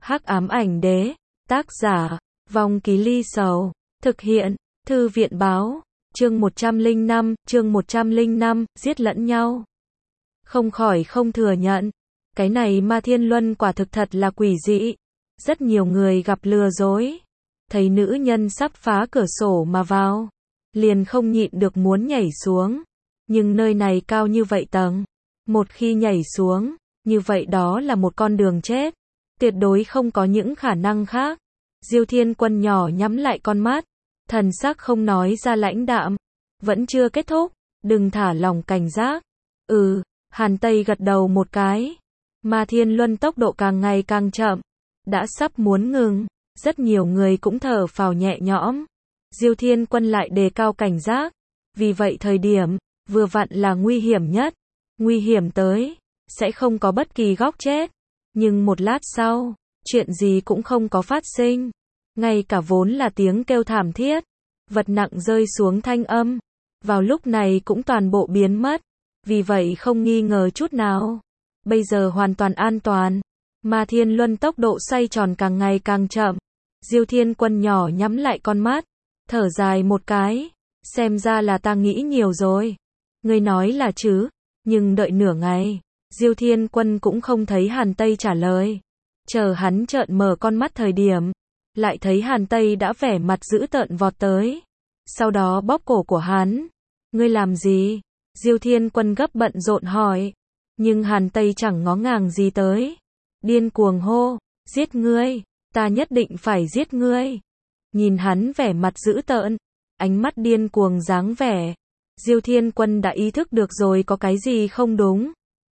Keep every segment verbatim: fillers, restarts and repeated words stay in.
Hắc ám ảnh đế, tác giả, Vong Ký Ly Sầu, thực hiện, Thư viện báo, chương một trăm lẻ năm, chương một trăm lẻ năm, giết lẫn nhau. Không khỏi không thừa nhận, cái này Ma Thiên Luân quả thực thật là quỷ dị. Rất nhiều người gặp lừa dối, thấy nữ nhân sắp phá cửa sổ mà vào, liền không nhịn được muốn nhảy xuống. Nhưng nơi này cao như vậy tầng, một khi nhảy xuống, như vậy đó là một con đường chết, tuyệt đối không có những khả năng khác. Diêu Thiên Quân nhỏ nhắm lại con mắt, thần sắc không nói ra lãnh đạm. Vẫn chưa kết thúc, đừng thả lỏng cảnh giác. Ừ, Hàn Tây gật đầu một cái. Ma Thiên Luân tốc độ càng ngày càng chậm, đã sắp muốn ngừng, rất nhiều người cũng thở phào nhẹ nhõm. Diêu Thiên Quân lại đề cao cảnh giác, vì vậy thời điểm, vừa vặn là nguy hiểm nhất. Nguy hiểm tới, sẽ không có bất kỳ góc chết. Nhưng một lát sau, chuyện gì cũng không có phát sinh. Ngay cả vốn là tiếng kêu thảm thiết, vật nặng rơi xuống thanh âm, vào lúc này cũng toàn bộ biến mất. Vì vậy không nghi ngờ chút nào, bây giờ hoàn toàn an toàn. Ma Thiên Luân tốc độ xoay tròn càng ngày càng chậm. Diêu Thiên Quân nhỏ nhắm lại con mắt, thở dài một cái, xem ra là ta nghĩ nhiều rồi. Ngươi nói là chứ, nhưng đợi nửa ngày, Diêu Thiên Quân cũng không thấy Hàn Tây trả lời. Chờ hắn trợn mở con mắt thời điểm, lại thấy Hàn Tây đã vẻ mặt dữ tợn vọt tới. Sau đó bóp cổ của hắn. Ngươi làm gì? Diêu Thiên Quân gấp bận rộn hỏi. Nhưng Hàn Tây chẳng ngó ngàng gì tới. Điên cuồng hô, giết ngươi, ta nhất định phải giết ngươi. Nhìn hắn vẻ mặt dữ tợn, ánh mắt điên cuồng dáng vẻ, Diêu Thiên Quân đã ý thức được rồi có cái gì không đúng.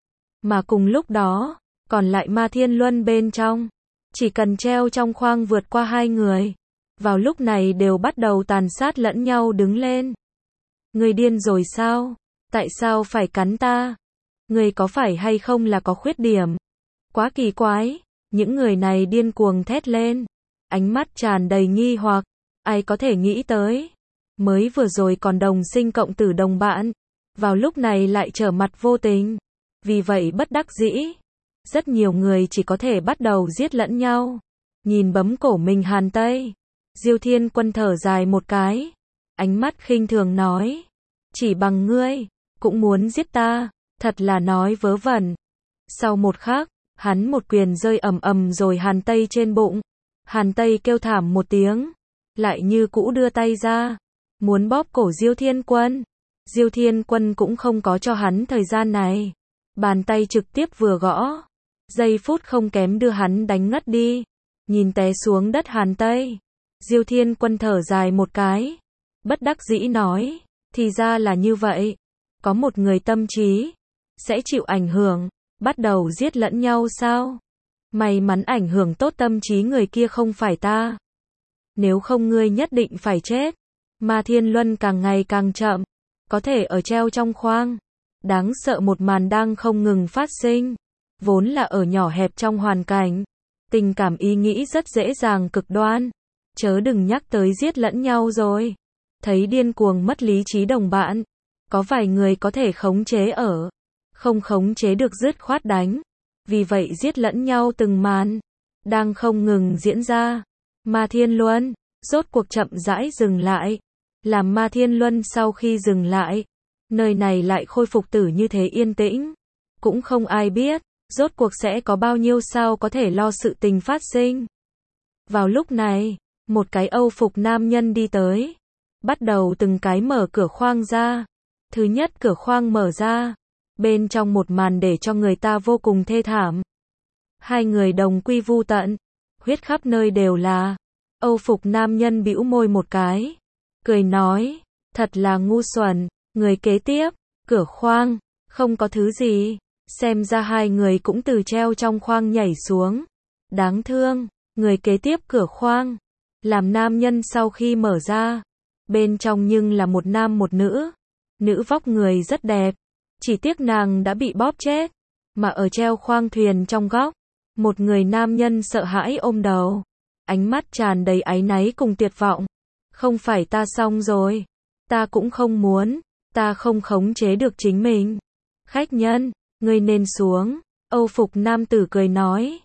Mà cùng lúc đó, còn lại Ma Thiên Luân bên trong, chỉ cần treo trong khoang vượt qua hai người, vào lúc này đều bắt đầu tàn sát lẫn nhau đứng lên. Ngươi điên rồi sao? Tại sao phải cắn ta? Ngươi có phải hay không là có khuyết điểm? Quá kỳ quái, những người này điên cuồng thét lên, ánh mắt tràn đầy nghi hoặc, ai có thể nghĩ tới, mới vừa rồi còn đồng sinh cộng tử đồng bạn, vào lúc này lại trở mặt vô tình, vì vậy bất đắc dĩ, rất nhiều người chỉ có thể bắt đầu giết lẫn nhau. Nhìn bấm cổ mình Hàn Tây, Diêu Thiên Quân thở dài một cái, ánh mắt khinh thường nói, chỉ bằng ngươi, cũng muốn giết ta, thật là nói vớ vẩn. Sau một khắc, hắn một quyền rơi ầm ầm rồi Hàn Tây trên bụng. Hàn Tây kêu thảm một tiếng, lại như cũ đưa tay ra, muốn bóp cổ Diêu Thiên Quân. Diêu Thiên Quân cũng không có cho hắn thời gian này, bàn tay trực tiếp vừa gõ, giây phút không kém đưa hắn đánh ngất đi. Nhìn té xuống đất Hàn Tây, Diêu Thiên Quân thở dài một cái, bất đắc dĩ nói, thì ra là như vậy, có một người tâm trí sẽ chịu ảnh hưởng, bắt đầu giết lẫn nhau sao? May mắn ảnh hưởng tốt tâm trí người kia không phải ta. Nếu không ngươi nhất định phải chết. Ma Thiên Luân càng ngày càng chậm, có thể ở treo trong khoang. Đáng sợ một màn đang không ngừng phát sinh. Vốn là ở nhỏ hẹp trong hoàn cảnh, tình cảm ý nghĩ rất dễ dàng cực đoan. Chớ đừng nhắc tới giết lẫn nhau rồi. Thấy điên cuồng mất lý trí đồng bạn, có vài người có thể khống chế ở, không khống chế được dứt khoát đánh. Vì vậy giết lẫn nhau từng màn, đang không ngừng diễn ra. Ma Thiên Luân, rốt cuộc chậm rãi dừng lại. Làm Ma Thiên Luân sau khi dừng lại, nơi này lại khôi phục tử như thế yên tĩnh. Cũng không ai biết, rốt cuộc sẽ có bao nhiêu sao có thể lo sự tình phát sinh. Vào lúc này, một cái Âu phục nam nhân đi tới, bắt đầu từng cái mở cửa khoang ra. Thứ nhất cửa khoang mở ra, bên trong một màn để cho người ta vô cùng thê thảm. Hai người đồng quy vu tận, huyết khắp nơi đều là. Âu phục nam nhân bĩu môi một cái, cười nói, thật là ngu xuẩn. Người kế tiếp, cửa khoang, không có thứ gì, xem ra hai người cũng từ treo trong khoang nhảy xuống. Đáng thương, người kế tiếp cửa khoang, làm nam nhân sau khi mở ra, bên trong nhưng là một nam một nữ. Nữ vóc người rất đẹp, chỉ tiếc nàng đã bị bóp chết, mà ở treo khoang thuyền trong góc, một người nam nhân sợ hãi ôm đầu, ánh mắt tràn đầy áy náy cùng tuyệt vọng. Không phải ta xong rồi, ta cũng không muốn, ta không khống chế được chính mình. Khách nhân, ngươi nên xuống. Âu phục nam tử cười nói,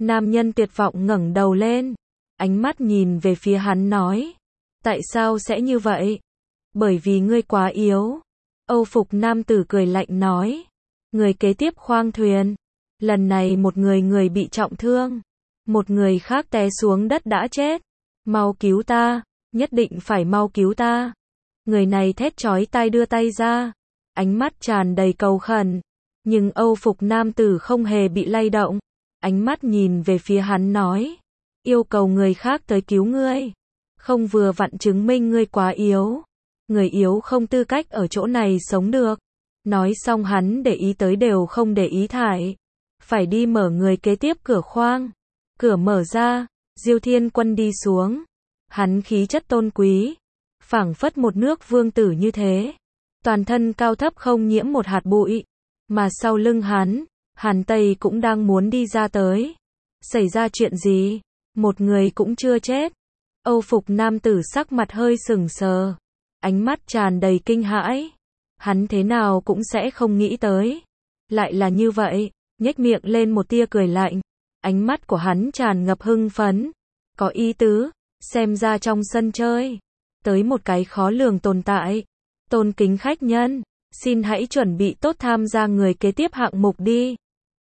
Nam nhân tuyệt vọng ngẩng đầu lên, ánh mắt nhìn về phía hắn nói, tại sao sẽ như vậy? Bởi vì ngươi quá yếu. Âu phục nam tử cười lạnh nói, người kế tiếp khoang thuyền. Lần này một người người bị trọng thương, một người khác té xuống đất đã chết. Mau cứu ta, nhất định phải mau cứu ta. Người này thét chói tai đưa tay ra, ánh mắt tràn đầy cầu khẩn. Nhưng Âu phục nam tử không hề bị lay động, ánh mắt nhìn về phía hắn nói, yêu cầu người khác tới cứu ngươi, không vừa vặn chứng minh ngươi quá yếu. Người yếu không tư cách ở chỗ này sống được. Nói xong hắn để ý tới đều không để ý thải. Phải đi mở người kế tiếp cửa khoang. Cửa mở ra, Diêu Thiên Quân đi xuống. Hắn khí chất tôn quý, phảng phất một nước vương tử như thế. Toàn thân cao thấp không nhiễm một hạt bụi. Mà sau lưng hắn, Hàn Tây cũng đang muốn đi ra tới. Xảy ra chuyện gì? Một người cũng chưa chết. Âu phục nam tử sắc mặt hơi sừng sờ, ánh mắt tràn đầy kinh hãi. Hắn thế nào cũng sẽ không nghĩ tới, lại là như vậy, nhếch miệng lên một tia cười lạnh. Ánh mắt của hắn tràn ngập hưng phấn, có ý tứ, xem ra trong sân chơi, tới một cái khó lường tồn tại. Tôn kính khách nhân, xin hãy chuẩn bị tốt tham gia người kế tiếp hạng mục đi.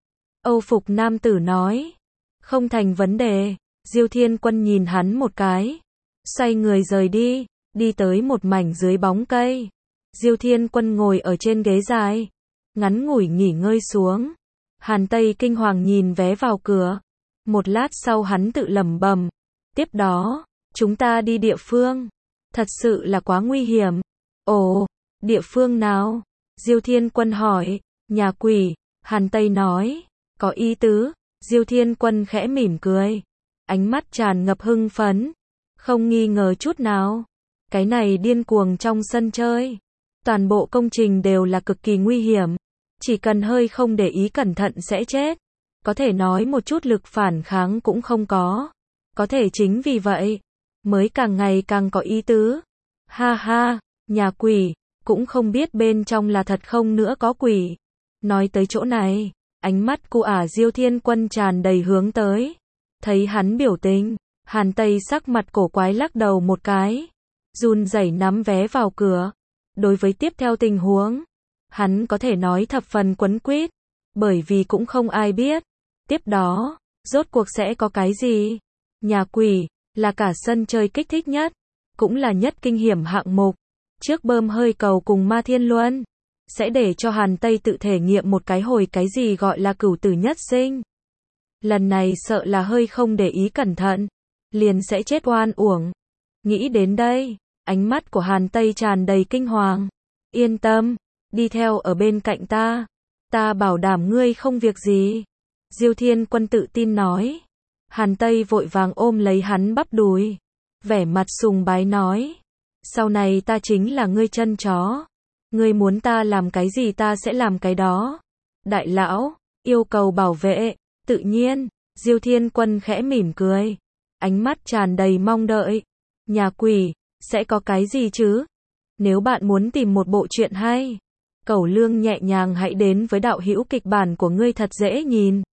Âu phục nam tử nói, không thành vấn đề. Diêu Thiên Quân nhìn hắn một cái, xoay người rời đi, đi tới một mảnh dưới bóng cây. Diêu Thiên Quân ngồi ở trên ghế dài, ngắn ngủi nghỉ ngơi xuống. Hàn Tây kinh hoàng nhìn vé vào cửa. Một lát sau hắn tự lẩm bẩm, tiếp đó, chúng ta đi địa phương. Thật sự là quá nguy hiểm. Ồ, địa phương nào? Diêu Thiên Quân hỏi. Nhà quỷ. Hàn Tây nói. Có ý tứ. Diêu Thiên Quân khẽ mỉm cười, ánh mắt tràn ngập hưng phấn, không nghi ngờ chút nào. Cái này điên cuồng trong sân chơi, toàn bộ công trình đều là cực kỳ nguy hiểm, chỉ cần hơi không để ý cẩn thận sẽ chết, có thể nói một chút lực phản kháng cũng không có. Có thể chính vì vậy, mới càng ngày càng có ý tứ. Ha ha, nhà quỷ, cũng không biết bên trong là thật không nữa có quỷ. Nói tới chỗ này, ánh mắt của ả Diêu Thiên Quân tràn đầy hướng tới. Thấy hắn biểu tình, Hàn Tây sắc mặt cổ quái lắc đầu một cái, run rẩy nắm vé vào cửa. Đối với tiếp theo tình huống, hắn có thể nói thập phần quấn quýt, bởi vì cũng không ai biết, tiếp đó, rốt cuộc sẽ có cái gì. Nhà quỷ, là cả sân chơi kích thích nhất, cũng là nhất kinh hiểm hạng mục. Trước bơm hơi cầu cùng Ma Thiên Luân, sẽ để cho Hàn Tây tự thể nghiệm một cái hồi cái gì gọi là cửu tử nhất sinh. Lần này sợ là hơi không để ý cẩn thận, liền sẽ chết oan uổng. Nghĩ đến đây, ánh mắt của Hàn Tây tràn đầy kinh hoàng. Yên tâm, đi theo ở bên cạnh ta, ta bảo đảm ngươi không việc gì. Diêu Thiên Quân tự tin nói. Hàn Tây vội vàng ôm lấy hắn bắp đùi, vẻ mặt sùng bái nói, sau này ta chính là ngươi chân chó. Ngươi muốn ta làm cái gì ta sẽ làm cái đó. Đại lão, yêu cầu bảo vệ, tự nhiên. Diêu Thiên Quân khẽ mỉm cười, ánh mắt tràn đầy mong đợi. Nhà quỷ, sẽ có cái gì chứ? Nếu bạn muốn tìm một bộ truyện hay, cẩu lương nhẹ nhàng hãy đến với đạo hữu kịch bản của ngươi thật dễ nhìn.